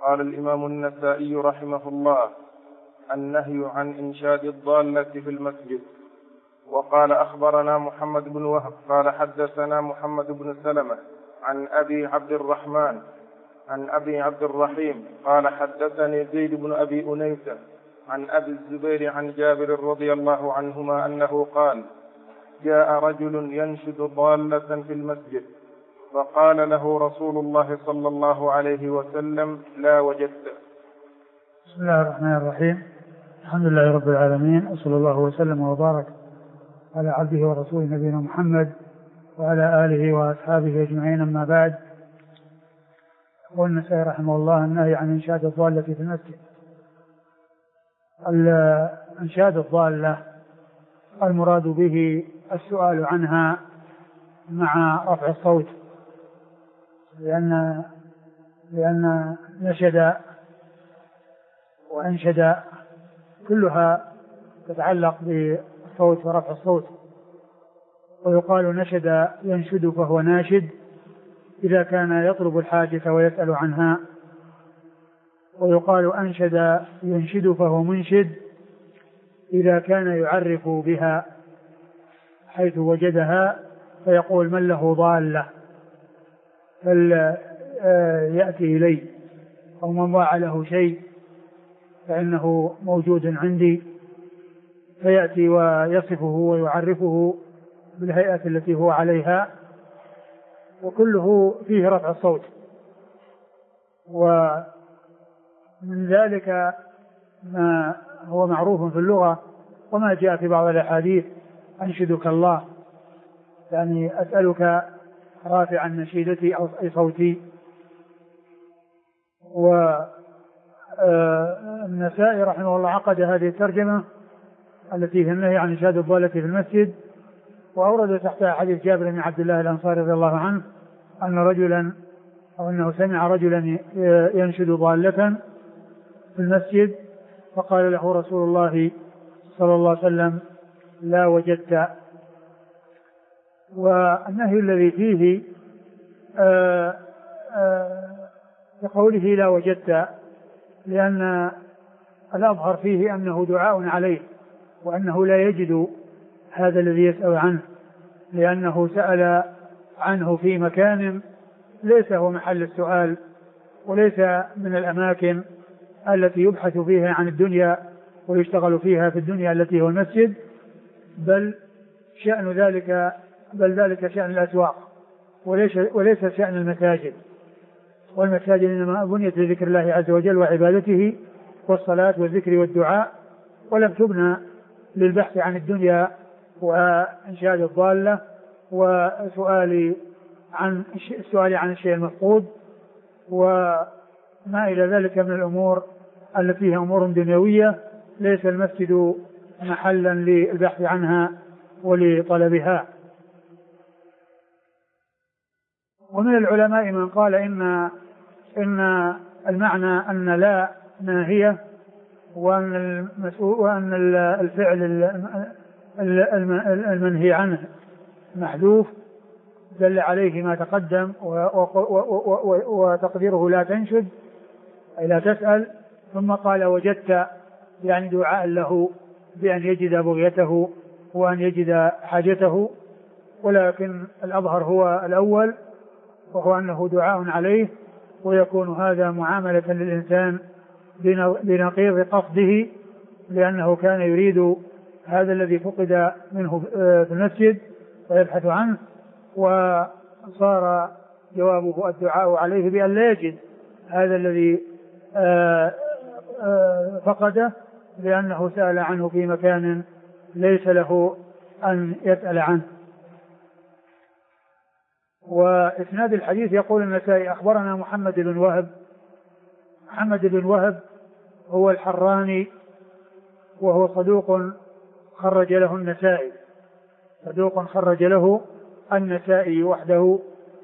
قال الإمام النسائي رحمه الله: النهي عن إنشاد الضالة في المسجد. وقال: أخبرنا محمد بن وهب قال حدثنا محمد بن سلمة عن أبي عبد الرحيم قال حدثني زيد بن أبي أنيسة عن أبي الزبير عن جابر رضي الله عنهما أنه قال: جاء رجل ينشد ضالة في المسجد فقال له رسول الله صلى الله عليه وسلم: لا وجدت. بسم الله الرحمن الرحيم. الحمد لله رب العالمين، وصلى الله وسلم وبارك على عبده ورسوله نبينا محمد وعلى آله وأصحابه أجمعين، أما بعد. يقول النسائي رحمه الله: النهي عن إنشاد الضالة في المسجد. إنشاد الضالة المراد به السؤال عنها مع رفع الصوت، لأن نشد وأنشد كلها تتعلق بالصوت ورفع الصوت. ويقال نشد ينشد فهو ناشد إذا كان يطلب الحاجة ويسأل عنها، ويقال أنشد ينشد فهو منشد إذا كان يعرف بها حيث وجدها فيقول: من له ضالة فليأتي إلي، أو من ضاع له شيء فإنه موجود عندي، فيأتي ويصفه ويعرفه بالهيئة التي هو عليها، وكله فيه رفع الصوت. ومن ذلك ما هو معروف في اللغة وما جاء في بعض الأحاديث: أنشدك الله، يعني أسألك رافعا نشيدتي أو صوتي. والنسائي رحمه الله عقد هذه الترجمة التي هي النهي عن إنشاد الضالة في المسجد، وأورد تحتها حديث جابر بن عبد الله الأنصاري رضي الله عنه أنه سمع رجلا ينشد ضالة في المسجد فقال له رسول الله صلى الله عليه وسلم: لا وجدت. والنهي الذي فيه بقوله لا وجدت، لأن الأظهر فيه أنه دعاء عليه، وأنه لا يجد هذا الذي يسأل عنه، لأنه سأل عنه في مكان ليس هو محل السؤال، وليس من الأماكن التي يبحث فيها عن الدنيا ويشتغل فيها في الدنيا التي هو المسجد، بل ذلك شأن الأسواق، وليس شأن المساجد. والمساجد إنما بنيت لذكر الله عز وجل وعبادته والصلاة والذكر والدعاء، ولم تبنى للبحث عن الدنيا وإنشاد الضالة والسؤال عن الشيء المفقود وما إلى ذلك من الأمور التي هي أمور دنيوية ليس المسجد محلا للبحث عنها ولطلبها. ومن العلماء من قال إن المعنى أن لا ناهية، وأن الفعل المنهي عنه محذوف، دل عليه ما تقدم، وتقديره لا تنشد أي لا تسأل. ثم قال وجدت، يعني دعاء له بأن يجد بغيته وأن يجد حاجته، ولكن الأظهر هو الأول، وهو أنه دعاء عليه، ويكون هذا معاملة للإنسان بنقيض قصده، لأنه كان يريد هذا الذي فقد منه في المسجد ويبحث عنه، وصار جوابه الدعاء عليه بأن لا يجد هذا الذي فقده، لأنه سأل عنه في مكان ليس له أن يسأل عنه. وإسناد الحديث يقول النسائي: أخبرنا محمد بن وهب هو الحراني، وهو صدوق خرج له النسائي وحده.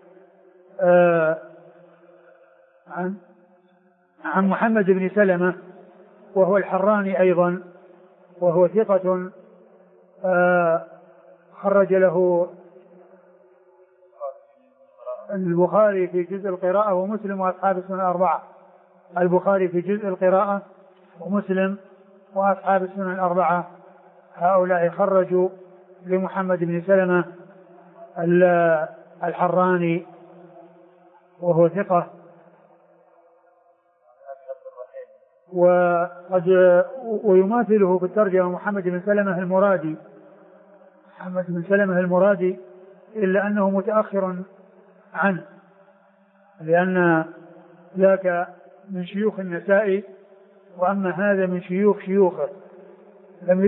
عن محمد بن سلمة وهو الحراني أيضا، وهو ثقة خرج له البخاري في جزء القراءة ومسلم وأصحاب السنن الأربعة. البخاري في جزء القراءة ومسلم وأصحاب السنن الأربعة هؤلاء خرجوا لمحمد بن سلمة الحراني وهو ثقة ويماثله في الترجمة محمد بن سلمة المرادي، محمد بن سلمة المرادي، إلا أنه متأخر عنه لأن ذاك من شيوخ النسائي، وأما هذا من شيوخه لم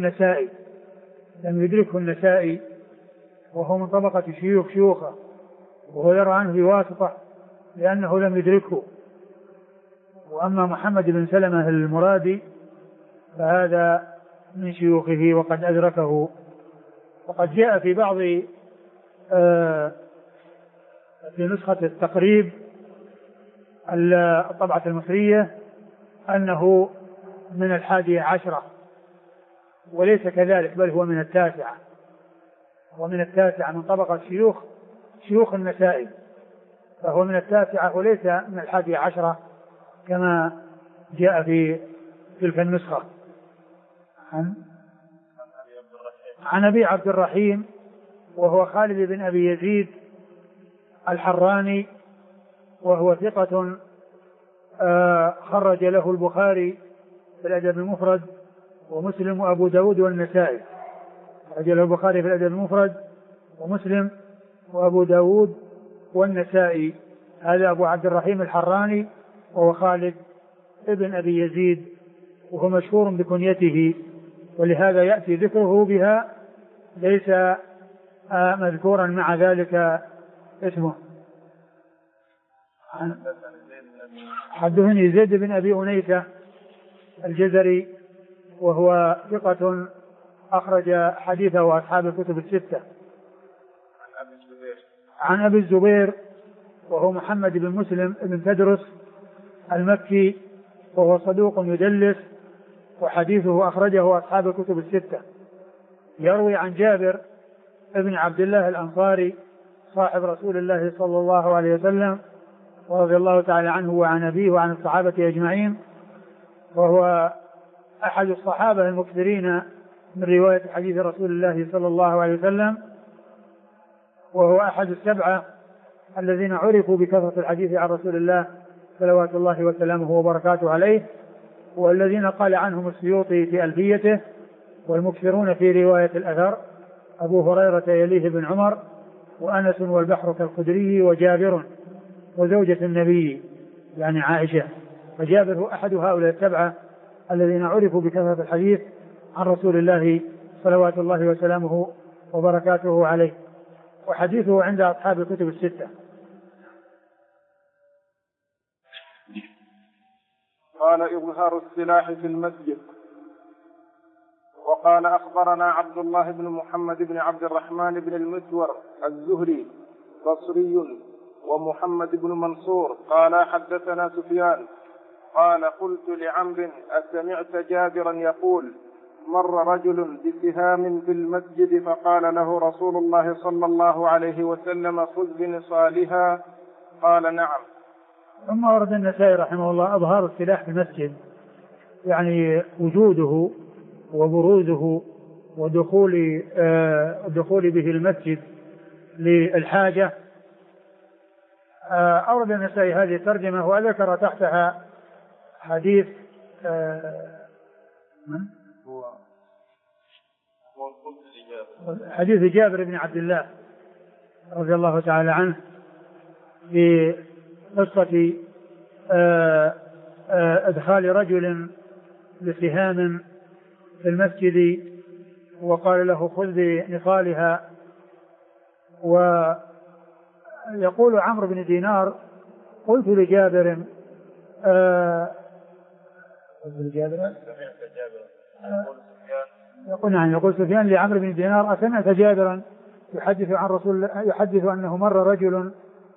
يدركه النسائي وهو من طبقة شيوخه، وهو يرى عنه بواسطة لأنه لم يدركه. وأما محمد بن سلمة المرادي فهذا من شيوخه وقد أدركه. وقد جاء في بعض في نسخة التقريب الطبعة المصرية أنه من 11 وليس كذلك، بل هو من 9، ومن 9 من طبقة شيوخ النسائي، فهو من 9 وليس من 11 كما جاء في تلك النسخة. عن أبي عبد الرحيم وهو خالد بن أبي يزيد الحراني، وهو ثقة خرج له البخاري في الأدب المفرد ومسلم وأبو داود والنسائي. خرج له البخاري في الأدب المفرد ومسلم وأبو داود والنسائي. هذا أبو عبد الرحيم الحراني وهو خالد ابن أبي يزيد، وهو مشهور بكنيته ولهذا يأتي ذكره بها، ليس مذكورا مع ذلك اسمه. حدثني زيد بن أبي أنيسة الجزري وهو ثقة أخرج حديثه أصحاب الكتب الستة. عن أبي الزبير وهو محمد بن مسلم بن تدرس المكي، وهو صدوق يدلس، وحديثه أخرجه أصحاب الكتب الستة. يروي عن جابر ابن عبد الله الأنصاري صاحب رسول الله صلى الله عليه وسلم ورضي الله تعالى عنه وعن أبيه وعن الصحابة أجمعين، وهو أحد الصحابة المكثرين من رواية حديث رسول الله صلى الله عليه وسلم، وهو أحد 7 الذين عرفوا بكثرة الحديث عن رسول الله صلوات الله وسلامه وبركاته عليه، والذين قال عنهم السيوطي في ألفيته والمكثرون في رواية الأثر أبو هريرة يليه بن عمر وأنس والبحر كالخدري وجابر وزوجة النبي يعني عائشة. فجابر هو أحد هؤلاء 7 الذين عرفوا بكثرة الحديث عن رسول الله صلوات الله وسلامه وبركاته عليه، وحديثه عند أصحاب الكتب الستة. قال إظهار السلاح في المسجد. وقال أخبرنا عبد الله بن محمد بن عبد الرحمن بن المسور الزهري بصري ومحمد بن منصور قال حدثنا سفيان قال قلت لعمرو أسمعت جابرا يقول مر رجل بسهام في المسجد فقال له رسول الله صلى الله عليه وسلم خذ بنصالها؟ قال نعم. ثم ورد النسائي رحمه الله إظهار السلاح في المسجد، يعني وجوده وبروزه ودخول به المسجد للحاجة. أورد النسائي هذه الترجمة وذكر تحتها حديث حديث جابر بن عبد الله رضي الله تعالى عنه في قصة إدخال رجل بسهام في المسجد وقال له خذ بنصالها. ويقول عمرو بن دينار قلت لجابر يقول سفيان لعمرو بن دينار أسمعت جابرا يحدث أنه مر رجل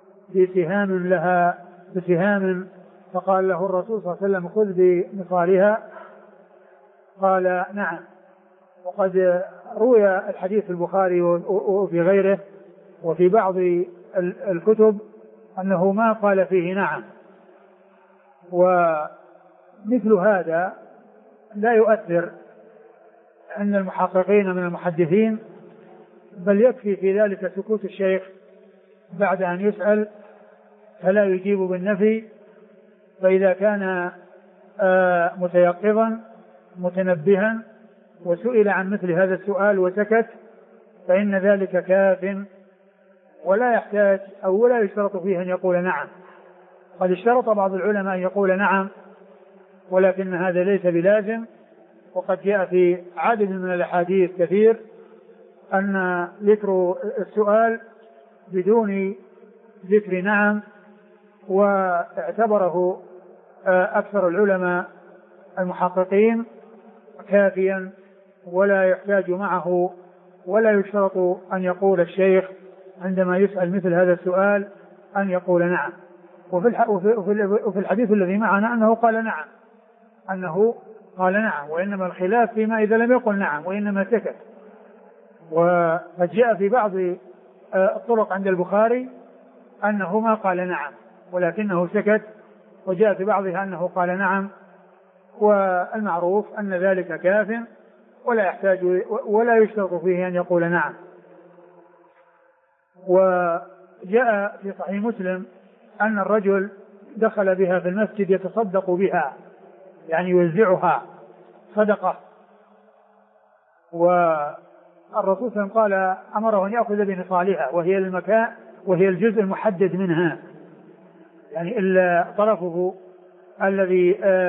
بسهام فقال له الرسول صلى الله عليه وسلم خذ بنصالها؟ قال نعم. وقد روي الحديث في البخاري وفي غيره وفي بعض الكتب أنه ما قال فيه نعم، ومثل هذا لا يؤثر أن المحققين من المحدثين، بل يكفي في ذلك سكوت الشيخ بعد أن يسأل فلا يجيب بالنفي. فإذا كان متيقظا متنبها وسئل عن مثل هذا السؤال وسكت فإن ذلك كاف، ولا يحتاج أو ولا يشترط فيه أن يقول نعم. قد اشترط بعض العلماء أن يقول نعم، ولكن هذا ليس بلازم. وقد جاء في عدد من الأحاديث كثير أن ذكر السؤال بدون ذكر نعم، واعتبره أكثر العلماء المحققين كافيا، ولا يحتاج معه ولا يشترط أن يقول الشيخ عندما يسأل مثل هذا السؤال أن يقول نعم. وفي الحديث الذي معنا أنه قال نعم، وإنما الخلاف فيما إذا لم يقل نعم وإنما سكت. وقد جاء في بعض الطرق عند البخاري أنه ما قال نعم ولكنه سكت، وجاء في بعضها أنه قال نعم، والمعروف أن ذلك كاف ولا يحتاج ولا يشترط فيه أن يقول نعم. وجاء في صحيح مسلم أن الرجل دخل بها في المسجد يتصدق بها، يعني يوزعها صدقة، والرسول صلى الله عليه وسلم قال أمره أن يأخذ بنصالها وهي المكان وهي الجزء المحدد منها، يعني إلا طرفه الذي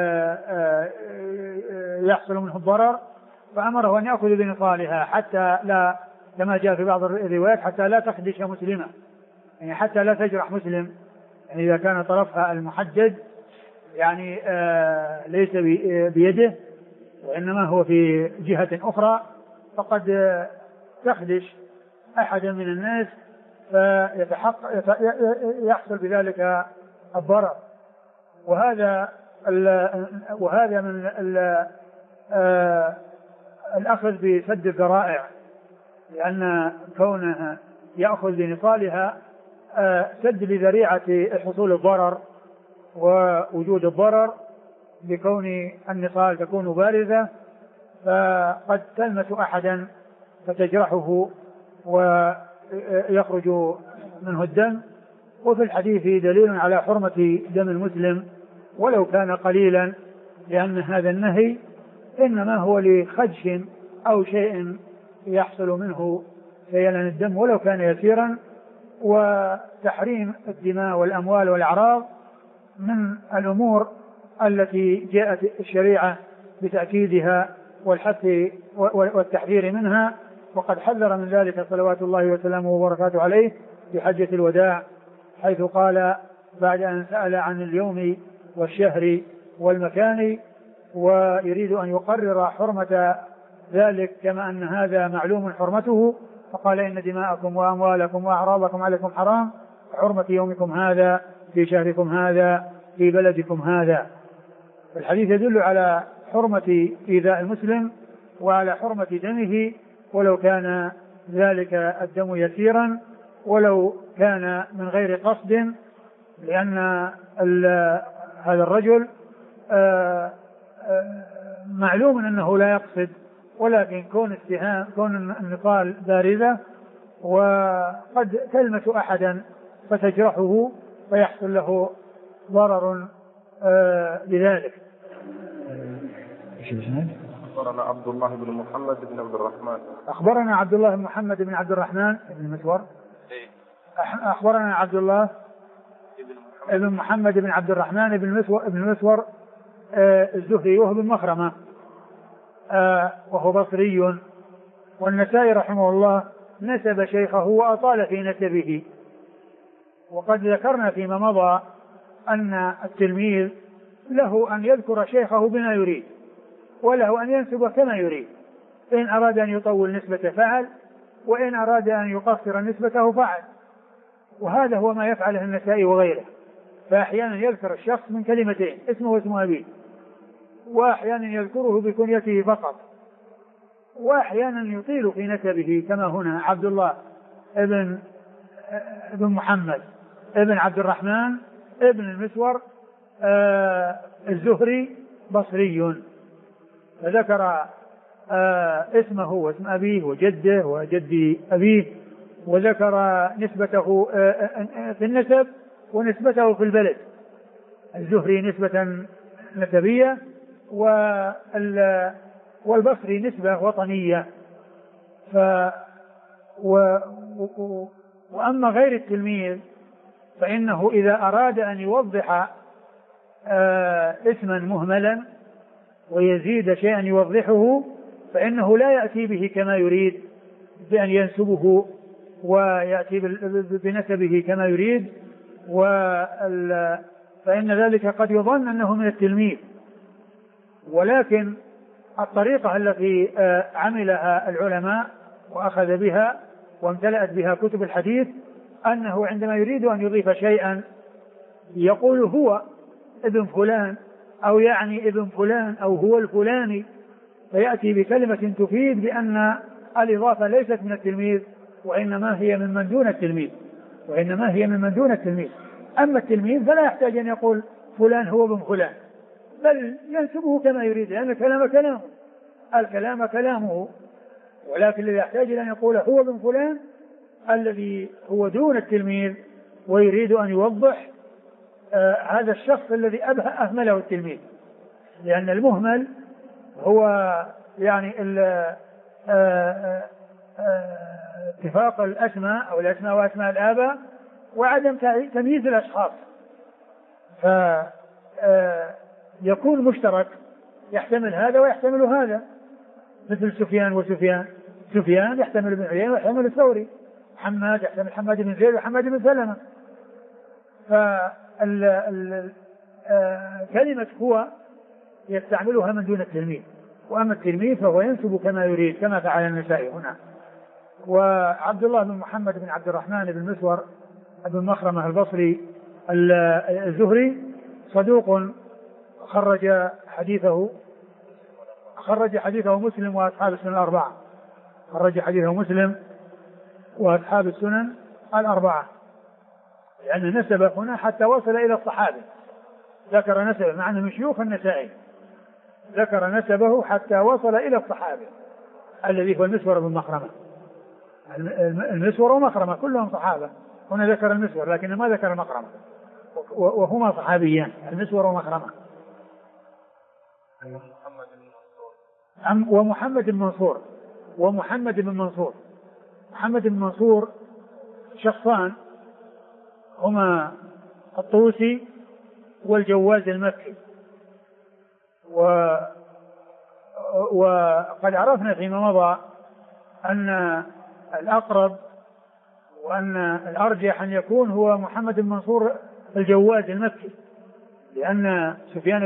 يحصل منه الضرر، فأمره أن يأخذ بنصالها حتى لا، كما جاء في بعض الروايات، حتى لا تخدش مسلمة، يعني حتى لا تجرح مسلم. يعني إذا كان طرفها المحدد يعني ليس بيده وإنما هو في جهة أخرى، فقد تخدش أحدا من الناس فيحصل بذلك الضرر. وهذا من الأخذ بسد الذرائع، لأن كونه يأخذ بنصالها سد لذريعة حصول الضرر ووجود الضرر، بكون النصال تكون بارزة فقد تلمس أحدا فتجرحه ويخرج منه الدم. وفي الحديث دليل على حرمة دم المسلم ولو كان قليلا، لأن هذا النهي إنما هو لخدش أو شيء يحصل منه سيلان الدم ولو كان يسيرا. وتحريم الدماء والأموال والأعراض من الأمور التي جاءت الشريعة بتأكيدها والحث والتحذير منها، وقد حذر من ذلك صلوات الله وسلامه وبركاته عليه في حجة الوداع، حيث قال بعد أن سأل عن اليوم والشهر والمكان ويريد أن يقرر حرمة ذلك كما أن هذا معلوم حرمته، فقال إن دماءكم وأموالكم وأعراضكم عليكم حرام، حرمة يومكم هذا في شهركم هذا في بلدكم هذا. الحديث يدل على حرمة إيذاء المسلم وعلى حرمة دمه ولو كان ذلك الدم يسيرا ولو كان من غير قصد، لأن هذا الرجل معلوم أنه لا يقصد، ولكن كون النقال بارزة وقد تلمس أحدا فتجرحه فيحصل له ضرر بذلك. أخبرنا عبد الله بن محمد بن عبد الرحمن. أخبرنا عبد الله بن محمد بن عبد الرحمن بن المسور. أخبرنا عبد الله بن محمد بن عبد الرحمن بن المسور الزهري وهو بن مخرمة وهو بصري. والنسائي رحمه الله نسب شيخه وأطال في نسبه، وقد ذكرنا فيما مضى أن التلميذ له أن يذكر شيخه بما يريد وله أن ينسب كما يريد، إن أراد أن يطول نسبة فعل، وإن أراد أن يقصر نسبته فعل. وهذا هو ما يفعله النسائي وغيره، فأحيانا يذكر الشخص من كلمتين اسمه واسم أبيه، وأحيانا يذكره بكنيته فقط، وأحيانا يطيل في نسبه كما هنا عبد الله ابن محمد ابن عبد الرحمن ابن المسور الزهري بصري، فذكر اسمه واسم أبيه وجده وجد أبيه، وذكر نسبته في النسب ونسبته في البلد. الزهري نسبة نسبية والبصري نسبة وطنية. وأما غير التلميذ فإنه إذا أراد أن يوضح اسما مهملا ويزيد شيئا يوضحه فإنه لا يأتي به كما يريد بأن ينسبه ويأتي بنسبه كما يريد، فإن ذلك قد يظن أنه من التلميذ. ولكن الطريقة التي عملها العلماء وأخذ بها وامتلأت بها كتب الحديث أنه عندما يريد أن يضيف شيئا يقول هو ابن فلان أو يعني ابن فلان أو هو الفلاني، فيأتي بكلمة تفيد بأن الإضافة ليست من التلميذ وإنما هي ممن دون التلميذ. أما التلميذ فلا يحتاج أن يقول فلان هو ابن فلان، بل ينسبه كما يريد لأن الكلام كلامه. ولكن الذي يحتاج أن يقول هو ابن فلان الذي هو دون التلميذ ويريد أن يوضح هذا الشخص الذي أهمله التلميذ، لأن المهمل هو يعني اتفاق الأسماء أو الأسماء وأسماء الآباء وعدم تمييز الأشخاص، فيكون مشترك يحتمل هذا ويحتمل هذا، مثل سفيان وسفيان. سفيان يحتمل ابن عيينة ويحتمل الثوري، حماد يحتمل حماد بن زيد وحماد بن سلمة. كلمة هو يستعملها من دون التلميذ، وأما التلميذ فهو ينسب كما يريد كما فعل النسائي هنا. وعبد الله بن محمد بن عبد الرحمن بن مسور بن مخرمة البصري الزهري صدوق خرج حديثه مسلم وأصحاب السنن الأربعة. لأن نسب هنا حتى وصل إلى الصحابة، ذكر نسبه مع أنه من شيوخ النسائي، ذكر نسبه حتى وصل إلى الصحابة الذي هو المسور بن مخرمة. المسور ومخرمة كلهم صحابة، هنا ذكر المسور لكن ما ذكر مخرمة، وهما صحابيان المسور ومخرمة. ومحمد بن منصور محمد بن منصور شخصان هما الطوسي والجواز المكي. وقد عرفنا فيما مضى أن الأقرب وأن الأرجح أن يكون هو محمد بن منصور الجواز المكي، لأن سفيان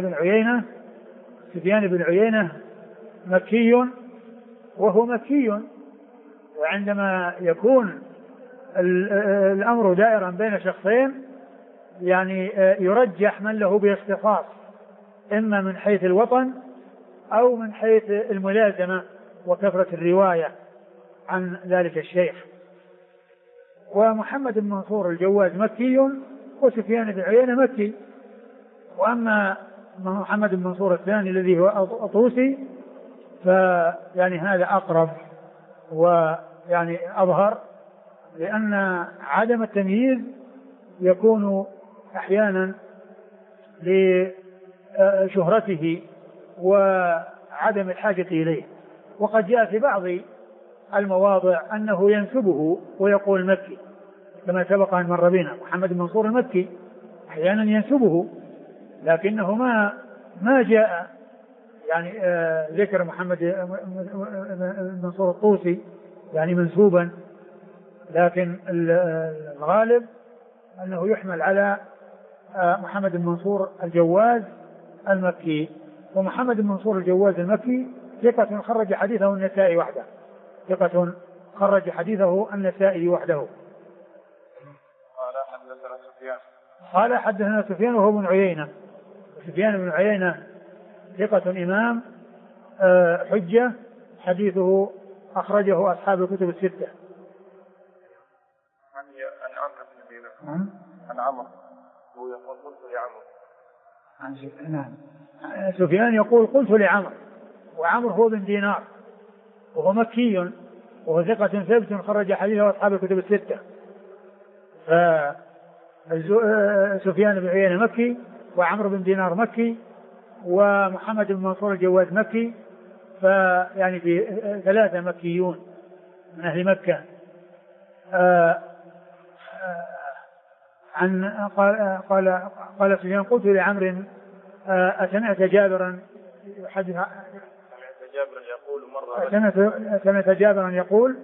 بن عيينة مكي وهو مكي، وعندما يكون الأمر دائرا بين شخصين يعني يرجح من له باختصاص، إما من حيث الوطن أو من حيث الملازمة وكثرة الرواية عن ذلك الشيخ. ومحمد بن منصور الجواز مكي وسفيان بن عيينة مكي. وأما محمد بن منصور الثاني الذي هو أطوسي فيعني هذا أقرب ويعني أظهر، لأن عدم التمييز يكون أحيانا لشهرته وعدم الحاجة إليه. وقد جاء في بعض المواضع أنه ينسبه ويقول مكي كما سبق أن مر بنا. محمد بن منصور المكي أحيانا ينسبه لكنه ما جاء يعني ذكر محمد بن منصور الطوسي يعني منسوبا، لكن الغالب أنه يحمل على محمد بن منصور الجواز المكي. ومحمد بن منصور الجواز المكي ثقة خرج حديثه النسائي وحده. قال حدثنا سفيان وهو بن عيينة. سفيان بن عيينة ثقة إمام حجة، حديثه أخرجه أصحاب الكتب الستة. عن عمرو هو يقول قلت لعمرو. نعم. سفيان يقول قلت لعمرو، وعمرو هو بن دينار وهو مكي وهو ثقة ثبت خرج حديثه أصحاب الكتب الستة. سفيان بن عيينة مكي، وعمرو بن دينار مكي، ومحمد بن منصور الجواد مكي، فيعني في ثلاثة مكيون من أهل مكة. قال سفيان قلت لعمرو أسمعت جابرا يحدث، سمعت جابرا يقول،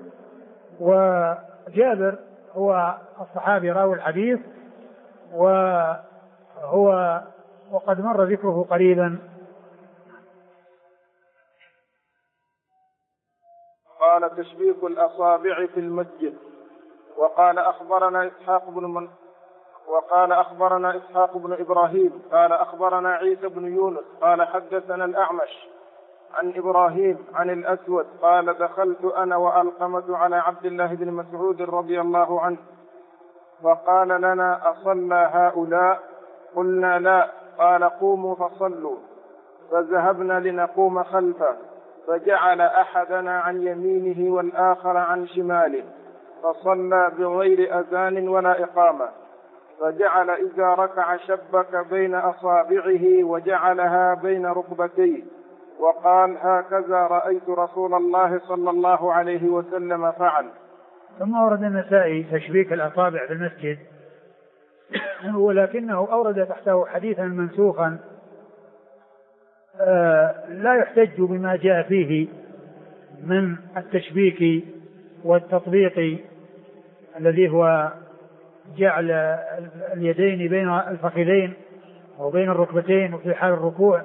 وجابر هو الصحابي راوي الحديث، وقد مر ذكره قريبا. قال تشبيك الأصابع في المسجد. وقال أخبرنا إسحاق بن إبراهيم قال أخبرنا عيسى بن يونس قال حدثنا الأعمش عن إبراهيم عن الأسود قال دخلت أنا وألقمة على عبد الله بن مسعود رضي الله عنه فقال لنا أصلى هؤلاء؟ قلنا لا. قال قوموا فصلوا. فذهبنا لنقوم خلفه فجعل أحدنا عن يمينه والآخر عن شماله فصلى بغير أذان ولا إقامة. فجعل إذا ركع شبك بين أصابعه وجعلها بين ركبتيه وقال هكذا رأيت رسول الله صلى الله عليه وسلم فعل. ثم أورد النسائي تشبيك الأصابع في المسجد، ولكنه أورد تحته حديثا منسوخا لا يحتج بما جاء فيه من التشبيك والتطبيق الذي هو جعل اليدين بين الفخذين أو بين الركبتين وفي حال الركوع،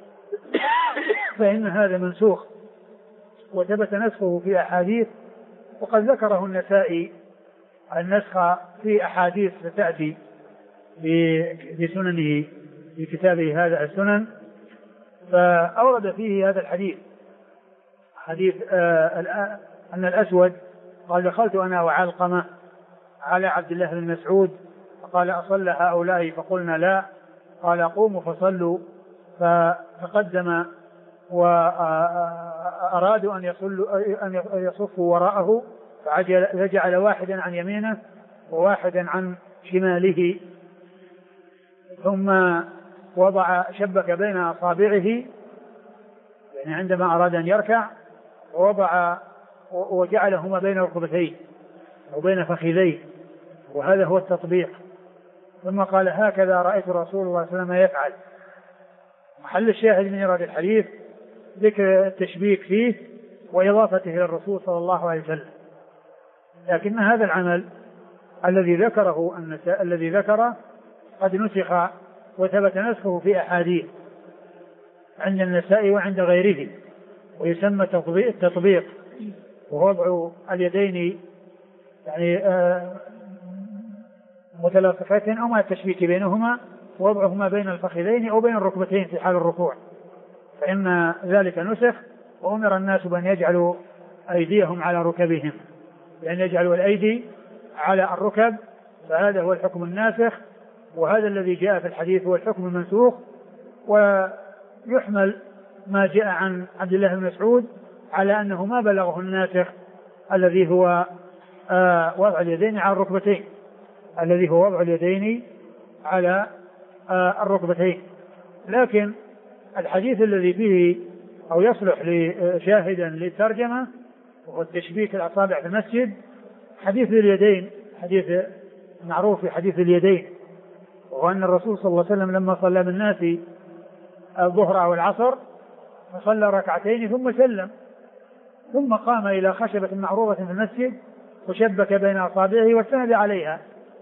فإن هذا منسوخ وثبت نسخه في أحاديث، وقد ذكره النسائي النسخ في أحاديث ستأتي في سننه في كتابه هذا السنن. فأورد فيه هذا الحديث، حديث أن الأسود قال دخلت أنا وعلقمة على عبد الله بن مسعود فقال أصلى هؤلاء؟ فقلنا لا. قال قوموا فصلوا. فتقدم وأرادوا أن يصفوا وراءه، فجعل واحدا عن يمينه وواحدا عن شماله، ثم شبك بين أصابعه يعني عندما أراد أن يركع، وجعلهما بين ركبتيه وبين فخذيه، وهذا هو التطبيق. ثم قال هكذا رأيت رسول الله صلى الله عليه وسلم يفعل. محل الشاهد من إيراد الحديث ذكر التشبيك فيه وإضافته إلى الرسول صلى الله عليه وسلم، لكن هذا العمل الذي ذكره قد نسخ وثبت نسخه في أحاديث عند النسائي وعند غيره، ويسمى التطبيق ووضع اليدين يعني متلاصقتين أو مع التشبيك بينهما، ووضعهما بين الفخذين أو بين الركبتين في حال الركوع، فإن ذلك نسخ. وأمر الناس بأن يجعلوا أيديهم على ركبهم، بأن يجعلوا الأيدي على الركب، فهذا هو الحكم الناسخ، وهذا الذي جاء في الحديث هو الحكم المنسوخ. ويحمل ما جاء عن عبد الله بن مسعود على أنه ما بلغه الناسخ الذي هو وضع اليدين على الركبتين، لكن الحديث الذي فيه أو يصلح شاهدا للترجمة وهو التشبيك الأصابع في المسجد حديث اليدين، حديث معروف في حديث اليدين، وهو أن الرسول صلى الله عليه وسلم لما صلى بالناس الظهر أو العصر فصلى ركعتين ثم سلم، ثم قام إلى خشبة معروضة في المسجد وشبك بين أصابعه واستند عليها.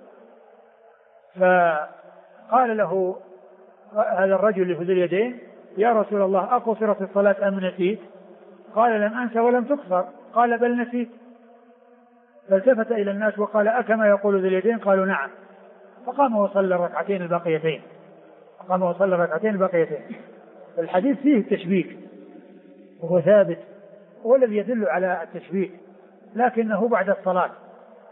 فقال له هذا الرجل ذو اليدين يا رسول الله أقصرت الصلاة أم نسيت؟ قال لم أنس ولم تقصر. قال بل نسيت. فالتفت إلى الناس وقال أكما يقول ذو اليدين؟ قالوا نعم. فقام وصلى الركعتين الباقيتين. الحديث فيه التشبيك وهو ثابت، هو الذي يدل على التشبيك، لكنه بعد الصلاة،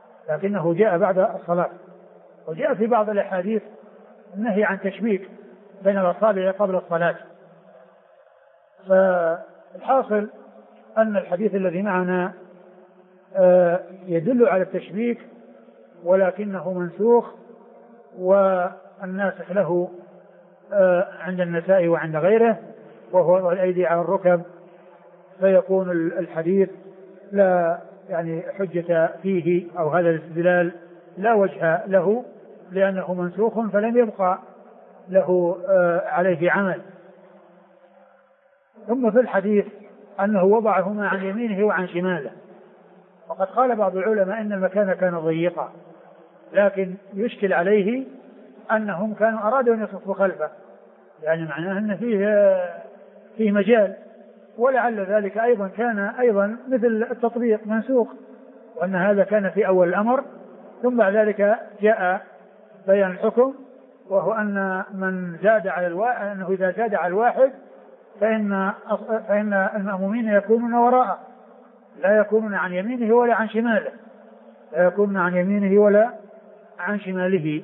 لكنه جاء بعد الصلاة. وجاء في بعض الأحاديث النهي عن تشبيك بين الأصابع قبل الصلاة. فالحاصل أن الحديث الذي معنا يدل على التشبيك ولكنه منسوخ، والناسخ له عند النسائي وعند غيره وهو الأيدي على الركب، فيكون الحديث لا يعني حجة فيه أو هذا الاستدلال لا وجه له لأنه منسوخ فلم يبقى له عليه عمل. ثم في الحديث أنه وضعهما عن يمينه وعن شماله، وقد قال بعض العلماء إن المكان كان ضيقا، لكن يشكل عليه أنهم كانوا أرادوا أن يصفوا خلفه، يعني معناه أن فيه مجال، ولعل ذلك أيضا كان أيضا مثل التطبيق منسوخ، وأن هذا كان في أول الأمر، ثم بعد ذلك جاء بيان الحكم، وهو أن من زاد على أنه إذا زاد على الواحد فإن المأمومين يكونون وراءه، لا يكونون عن يمينه ولا عن شماله، لا يكونون عن يمينه ولا عن شماله.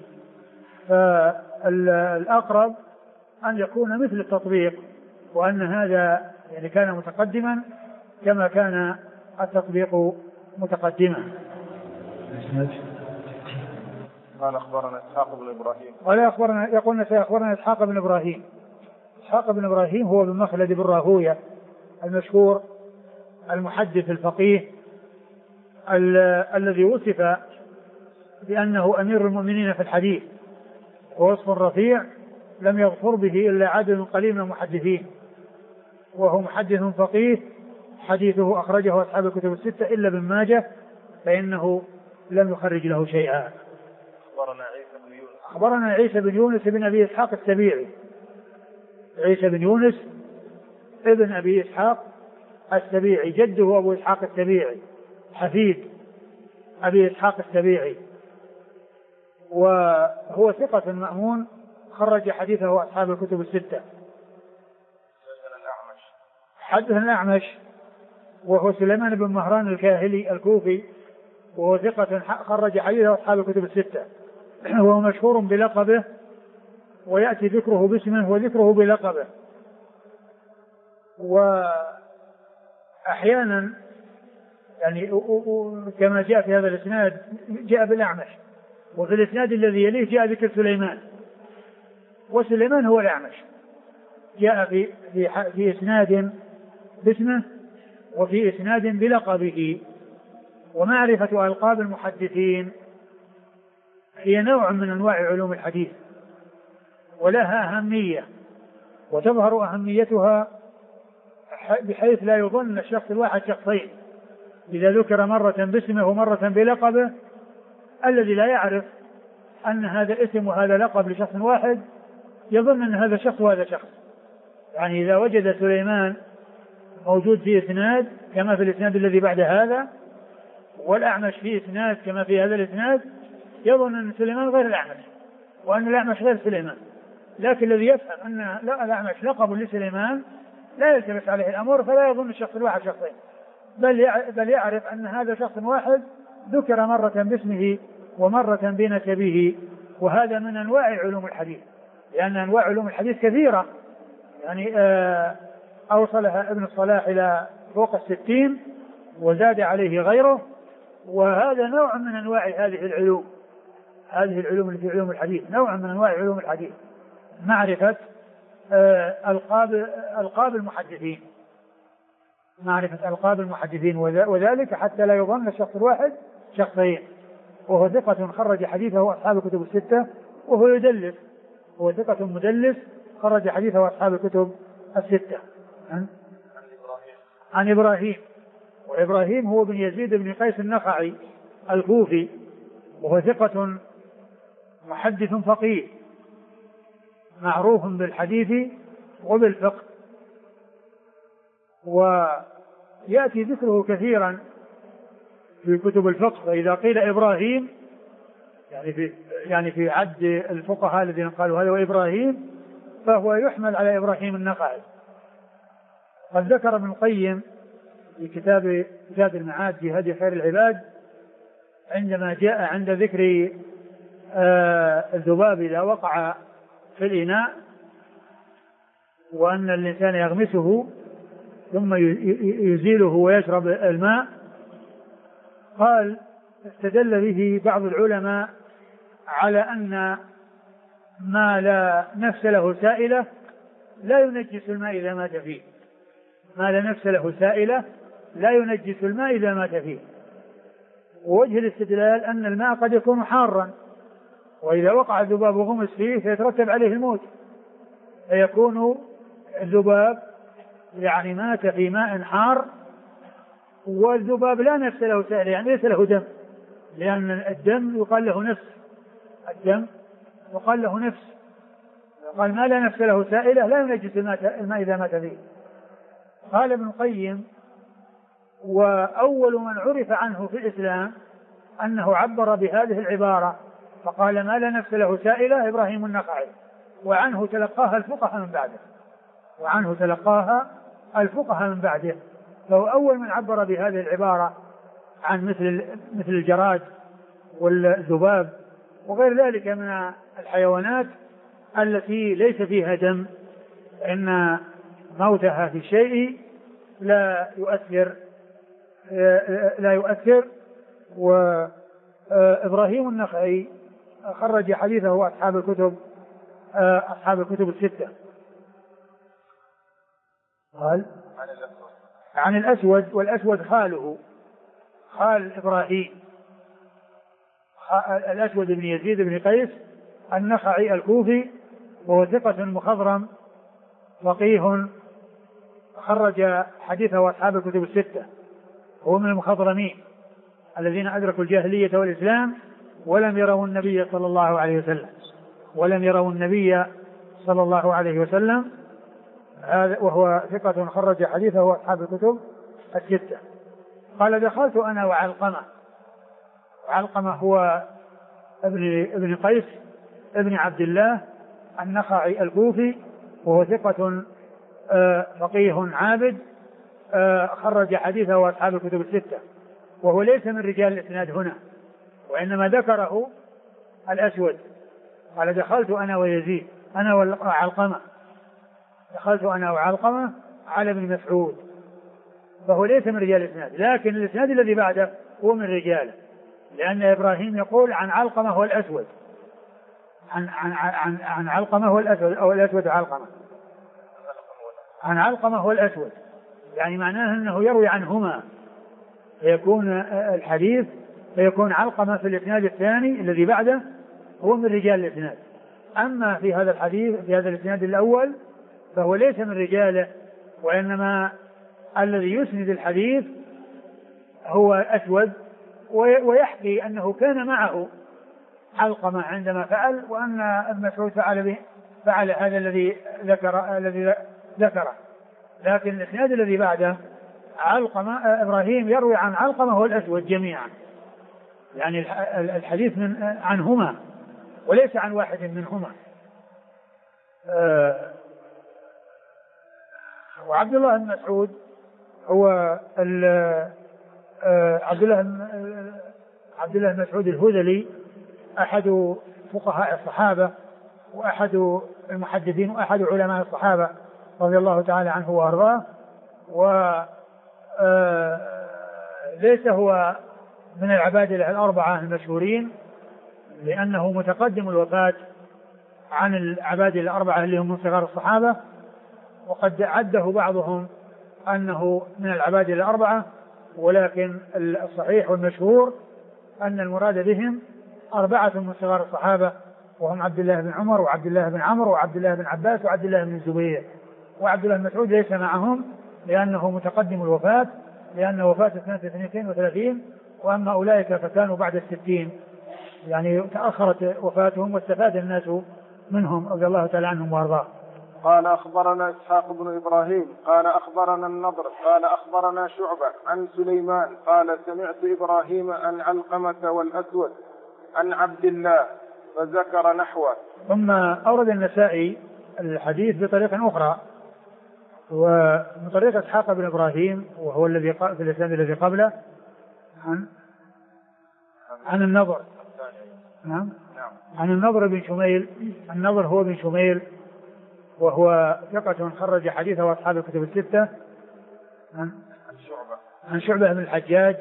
فالأقرب أن يكون مثل التطبيق، وأن هذا يعني كان متقدما كما كان التطبيق متقدما. قال أخبرنا إسحاق بن إبراهيم يقول سيخبرنا إسحاق بن إبراهيم. إسحاق بن إبراهيم هو بن مخلد بن راهوية المشهور المحدث الفقيه الذي وصف بأنه أمير المؤمنين في الحديث، ووصف رفيع لم يظفر به إلا عدد قليل من المحدثين، وهو محدث فقيه حديثه أخرجه أصحاب الكتب الستة إلا ابن ماجه فإنه لم يخرج له شيئا. أخبرنا عيسى بن يونس بن أبي إسحاق السبيعي. عيسى بن يونس ابن أبي إسحاق السبيعي، جده أبو إسحاق السبيعي حفيد أبي إسحاق السبيعي، وهو ثقة مأمون خرج حديثه أصحاب الكتب الستة. حدثنا الأعمش وهو سليمان بن مهران الكاهلي الكوفي، وهو ثقة خرج حديثه أصحاب الكتب الستة، وهو مشهور بلقبه ويأتي ذكره باسمه وذكره بلقبه. وأحيانا يعني كما جاء في هذا الإسناد جاء بالأعمش، وفي الإسناد الذي يليه جاء ذكر سليمان، وسليمان هو الأعمش، جاء في إسناد باسمه وفي إسناد بلقبه. ومعرفة ألقاب المحدثين هي نوع من أنواع علوم الحديث ولها أهمية، وتظهر أهميتها بحيث لا يظن الشخص الواحد شخصين، إذا ذكر مرة باسمه ومرة بلقبه الذي لا يعرف أن هذا اسم وهذا لقب لشخص واحد يظن أن هذا شخص وهذا شخص. يعني إذا وجد سليمان موجود في إسناد كما في الإسناد الذي بعد هذا، والأعمش في إسناد كما في هذا الإسناد، يظن أن سليمان غير الأعمش وأن الأعمش غير سليمان. لكن الذي يفهم أن الأعمش لقب لسليمان لا يلتبس عليه الأمر، فلا يظن الشخص الواحد شخصين، بل يعرف أن هذا شخص واحد ذكر مرة باسمه ومرة بنسبه. وهذا من أنواع علوم الحديث، لأن أنواع علوم الحديث كثيرة، يعني أوصلها ابن الصلاح إلى فوق 60 وزاد عليه غيره، وهذا نوع من أنواع هذه العلوم التي في علوم الحديث، نوع من أنواع علوم الحديث، معرفة ألقاب المحدثين، معرفة ألقاب المحدثين، وذلك حتى لا يظن الشخص الواحد شخصين. وهو ثقة خرج حديثه أصحاب الكتب الستة، وهو يدلس، هو ثقة مدلس خرج حديثه أصحاب الكتب الستة. عن إبراهيم، وإبراهيم هو بن يزيد بن قيس النخعي الكوفي، وهو ثقة محدث فقيه معروف بالحديث وبالفقه، ويأتي ذكره كثيرا في كتب الفقه. فإذا قيل إبراهيم يعني في عد الفقهاء الذين قالوا هذا وإبراهيم، فهو يحمل على إبراهيم النخعي. قد ذكر ابن القيم في كتاب زاد المعاد في هدي خير العباد عندما جاء عند ذكر الذباب إذا وقع في الإناء وأن الإنسان يغمسه ثم يزيله ويشرب الماء. قال استدل به بعض العلماء على أن ما لا نفس له سائلة لا ينجس الماء إذا مات فيه، ما لا نفس له سائلة لا ينجس الماء إذا مات فيه. ووجه الاستدلال أن الماء قد يكون حارا، وإذا وقع الذباب وغمس فيه فيترتب عليه الموت، فيكون الذباب يعني مات في ماء حار، والذباب لا نفس له سائلة يعني ليس له دم، لأن الدم يقال له نفس، الدم يقال له نفس. قال ما لا نفس له سائلة لا ينجس الماء إذا مات فيه. قال ابن القيم وأول من عرف عنه في الإسلام أنه عبر بهذه العبارة فقال ما لا نفس له سائلة إبراهيم النخعي، وعنه تلقاها الفقهاء من بعده، وعنه تلقاها الفقهاء من بعده. فهو أول من عبر بهذه العبارة عن مثل الجراد والذباب وغير ذلك من الحيوانات التي ليس فيها دم، إن موتها في شيء لا يؤثر. وإبراهيم النخعي خرج حديثه أصحاب الكتب الستة. قال عن الأسود، والأسود خاله، خال إبراهيم، الأسود بن يزيد بن قيس النخعي الكوفي، وهو ثقة مخضرم فقيه خرج حديثه أصحاب الكتب الستة. هو من المخضرمين الذين أدركوا الجاهلية والإسلام ولم يروا النبي صلى الله عليه وسلم، وهو ثقة خرج حديثه أصحاب الكتب الستة. قال دخلت أنا وعلقمة هو ابن قيس ابن عبد الله النخعي الكوفي، وهو ثقة فقيه عابد خرج حديثه أصحاب الكتب الستة، وهو ليس من رجال الإسناد هنا، وإنما ذكره الأسود. قال دخلت أنا ويزيد أنا وعلقمة، دخلت أنا وعلقمة على ابن مسعود، فهو ليس من رجال الإسناد، لكن الإسناد الذي بعده هو من رجاله، لأن إبراهيم يقول عن علقمة هو الأسود، عن علقمة هو الأسود، أو الأسود علقمة، عن علقمة هو الأسود، يعني معناه أنه يروي عنهما، فيكون الحديث فيكون علقمة في الإسناد الثاني الذي بعده هو من رجال الإسناد. أما في هذا الحديث في هذا الإسناد الأول فهو ليس من رجاله، وإنما الذي يسند الحديث هو أسود، ويحكي أنه كان معه علقمة عندما فعل، وأن ابن مسعود فعل هذا الذي ذكره. لكن الإسناد الذي بعده علقمة إبراهيم يروي عن علقمة هو الأسود جميعا، يعني الحديث عنهما وليس عن واحد منهما. وعبد الله بن مسعود هو عبد الله بن مسعود الهذلي، أحد فقهاء الصحابة وأحد المحدثين وأحد علماء الصحابة رضي الله تعالى عنه وأرضاه، وليس هو من العبادلة الأربعة المشهورين، لأنه متقدم الوفاة عن العبادلة الأربعة اللي هم من صغار الصحابة، وقد عده بعضهم أنه من العبادلة الأربعة، ولكن الصحيح والمشهور أن المراد بهم أربعة من صغار الصحابة، وهم عبد الله بن عمر وعبد الله بن عمرو وعبد الله بن عباس وعبد الله بن الزبير. وعبد الله بن مسعود ليس معهم لأنه متقدم الوفاة، لأن وفاته سنة 32، وأما أولئك فكانوا بعد 60، يعني تأخرت وفاتهم واستفاد الناس منهم رضي الله تعالى عنهم وارضاه. قال أخبرنا إسحاق بن إبراهيم قال أخبرنا النضر قال أخبرنا شعبة عن سليمان قال سمعت إبراهيم عن علقمة والأسود عن عبد الله فذكر نحوه. ثم أورد النسائي الحديث بطريقة أخرى، ومن طريق إسحاق بن إبراهيم وهو الذي في الإسناد الذي قبله عن النضر، نعم، عن النضر بن شميل. النضر هو بن شميل وهو ثقة خرج حديثه أصحاب الكتب الستة. عن شعبة بن الحجاج،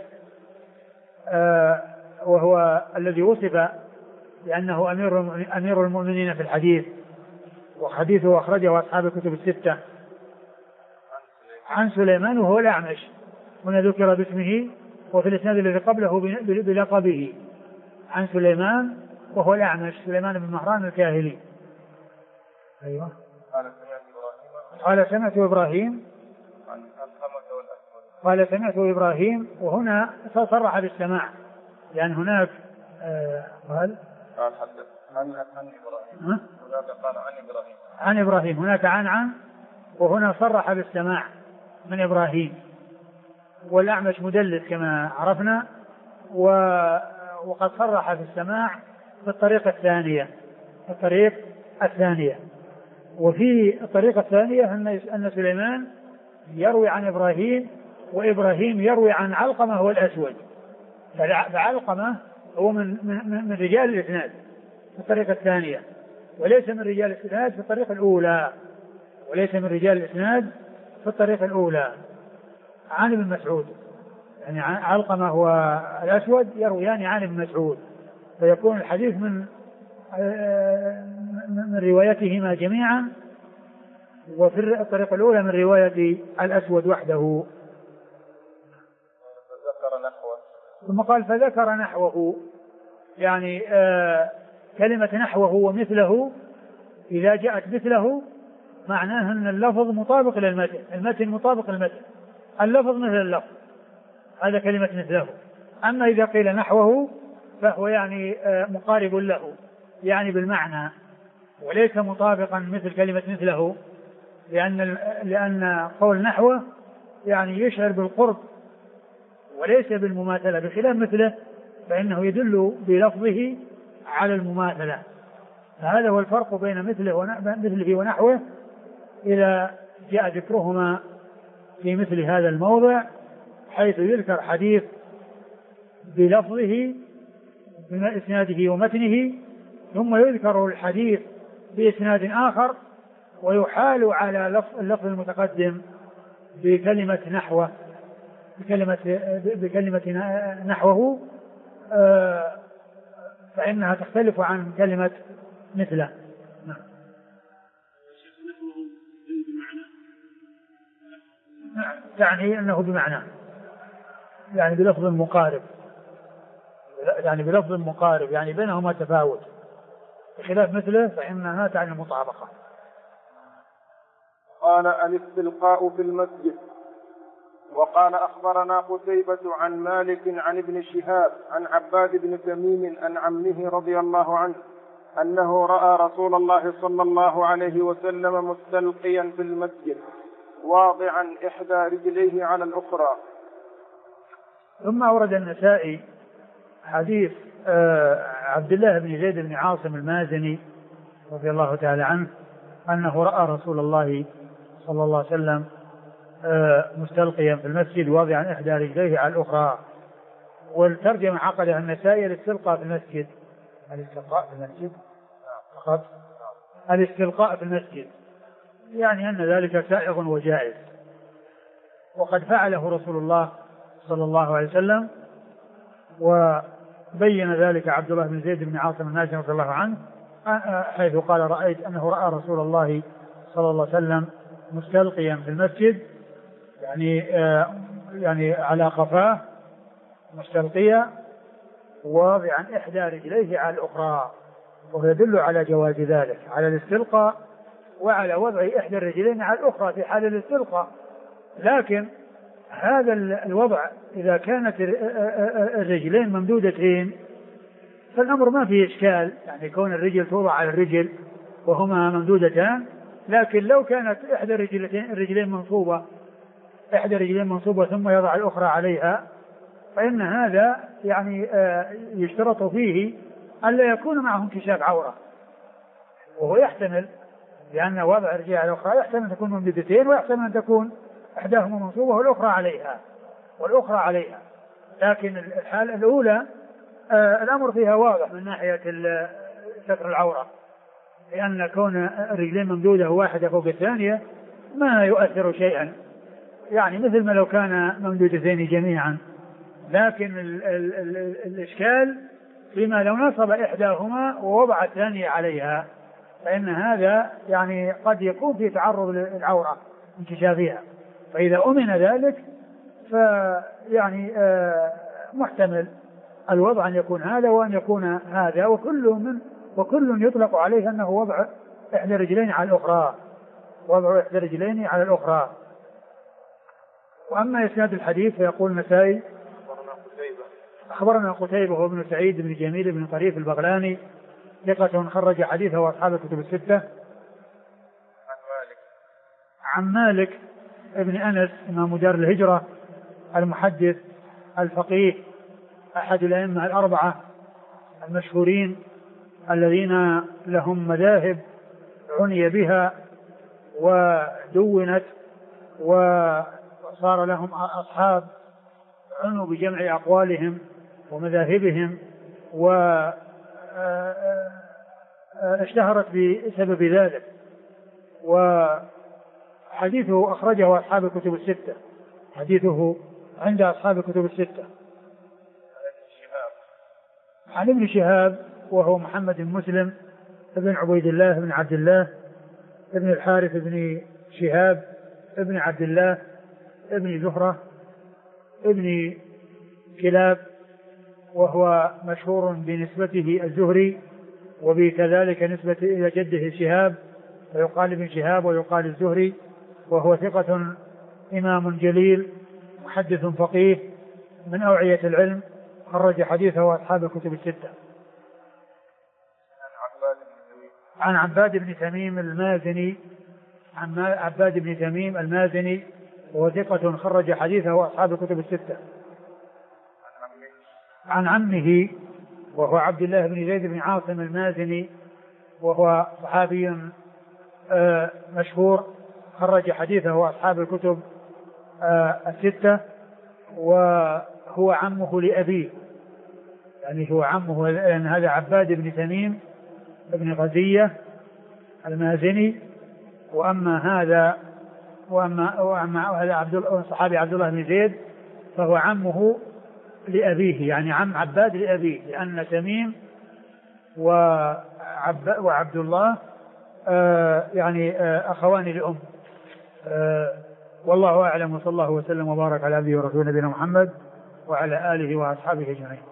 وهو الذي وصف بأنه أمير المؤمنين في الحديث، وحديثه أخرجه أصحاب الكتب الستة. عن سليمان وهو الأعمش، هنا ذكر باسمه، وفي الإسناد الذي قبله بلقبه. عن سليمان وهو الأعمش، سليمان بن مهران الكاهلي. أيوة. قال سمعت إبراهيم. قال سمعت إبراهيم، وهنا صرح بالسماع، لأن هناك قال حدث عن إبراهيم، هناك قال عن إبراهيم، عن إبراهيم، هناك عن، وهنا صرح بالسماع من إبراهيم. والأعمش مدلس كما عرفنا، وقد صرح في السماع في الطريقة الثانية. وفي الطريقة الثانية أن سليمان يروي عن إبراهيم، وإبراهيم يروي عن علقمة هو الأسود، فعلقمة هو من رجال الإسناد في الطريقة الثانية، وليس من رجال الإسناد في الطريقة الأولى. عن ابن مسعود، يعني علقمة هو الأسود يرويان عن ابن مسعود، فيكون الحديث من روايتهما جميعا، وفي الطريقة الأولى من رواية الأسود وحده. ثم قال فذكر نحوه، يعني كلمة نحوه ومثله، إذا جاءت مثله معناه أن اللفظ مطابق للمتن، المتن مطابق للمتن، اللفظ مثل اللفظ، هذا كلمة مثله. أما إذا قيل نحوه فهو يعني مقارب له، يعني بالمعنى، وليس مطابقا مثل كلمة مثله، لأن قول نحوه يعني يشعر بالقرب وليس بالمماثلة، بخلاف مثله فإنه يدل بلفظه على المماثلة. فهذا هو الفرق بين مثله ونحوه إذا جاء ذكرهما في مثل هذا الموضع، حيث يذكر حديث بلفظه بإسناده ومتنه، ثم يذكر الحديث بإسناد آخر، ويحال على اللفظ المتقدم بكلمة نحوه، نحوه، فإنها تختلف عن كلمة مثله. يعني أنه بمعنى، يعني بلفظ مقارب، يعني بينهما تفاوت، بخلاف مثله فإنها تعني المطابقة. قال الاستلقاء في المسجد. وقال أخبرنا قتيبة عن مالك عن ابن شهاب عن عباد بن تميم عن عمه رضي الله عنه أنه رأى رسول الله صلى الله عليه وسلم مستلقيا في المسجد واضعا إحدى رجليه على الأخرى. ثم أورد النسائي حديث عبد الله بن زيد بن عاصم المازني رضي الله تعالى عنه أنه رأى رسول الله صلى الله عليه وسلم مستلقيا في المسجد واضعا إحدى رجليه على الأخرى. والترجمة عقدها النسائي الاستلقاء في المسجد، الاستلقاء في المسجد، يعني أن ذلك سائغ وجائز، وقد فعله رسول الله صلى الله عليه وسلم، وبين ذلك عبد الله بن زيد بن عاصم المازني رضي الله عنه، حيث قال رأيت أنه رأى رسول الله صلى الله عليه وسلم مستلقيا في المسجد، يعني على قفاه مستلقيا واضعا إحدى رجليه على الأخرى، ويدل على جواز ذلك، على الاستلقاء وعلى وضع إحدى الرجلين على الأخرى في حال الاستلقاء. لكن هذا الوضع إذا كانت الرجلين ممدودتين فالأمر ما فيه إشكال، يعني كون الرجل توضع على الرجل وهما ممدودتان. لكن لو كانت إحدى الرجلين منصوبة ثم يضع الأخرى عليها، فإن هذا يعني يشترط فيه ألا يكون معه انكشاف عورة، وهو يحتمل، لأن وضع الرجل على الأخرى يحتمل أن تكون ممدودتين، ويحتمل أن تكون إحداهما منصوبة والأخرى عليها. لكن الحالة الأولى الأمر فيها واضح من ناحية ستر العورة، لأن كون الرجلين ممدودة واحدة فوق الثانية ما يؤثر شيئا، يعني مثل ما لو كان ممدودتين جميعا. لكن الإشكال فيما لو نصب إحداهما ووضع الثانية عليها، فإن هذا يعني قد يكون في تعرض للعورة انكشافها، فإذا أمن ذلك فيعني محتمل الوضع أن يكون هذا وأن يكون هذا، وكل يطلق عليه أنه وضع إحدى رجلين على الأخرى، وضع إحدى رجلين على الأخرى. وأما إسناد الحديث فيقول النسائي أخبرنا قتيبة هو ابن سعيد بن جميل بن طريف البغلاني ثقة خرج حديثه وأصحاب الكتب الستة. عن مالك ابن أنس إمام دار الهجرة المحدث الفقيه أحد الأئمة الأربعة المشهورين الذين لهم مذاهب عني بها ودونت وصار لهم أصحاب عنوا بجمع أقوالهم ومذاهبهم واشتهرت بسبب ذلك. وحديثه أخرجه أصحاب الكتب الستة، حديثه عند أصحاب الكتب الستة. عن ابن شهاب وهو محمد بن مسلم ابن عبيد الله بن عبد الله ابن الحارث بن شهاب ابن عبد الله ابن زهرة ابن كلاب، وهو مشهور بنسبته الزهري وبكذلك نسبة إلى جده شهاب، ويقال ابن شهاب ويقال الزهري، وهو ثقة إمام جليل محدث فقيه من أوعية العلم، خرج حديثه أصحاب الكتب الستة. عن عباد بن تميم المازني، عن عباد بن تميم المازني وهو ثقة خرج حديثه أصحاب الكتب الستة. عن عمه وهو عبد الله بن زيد بن عاصم المازني وهو صحابي مشهور خرج حديثه أصحاب الكتب الستة، وهو عمه لأبيه، يعني هو عمه، لأن هذا عباد بن تميم بن غزية المازني، وأما هذا صحابي عبد الله بن زيد فهو عمه لأبيه، يعني عم عباد لأبيه، لأن تميم وعبد الله يعني أخوان لأم. والله أعلم، وصلى الله وسلم وبارك على عبده ورسوله نبينا محمد وعلى آله وأصحابه أجمعين.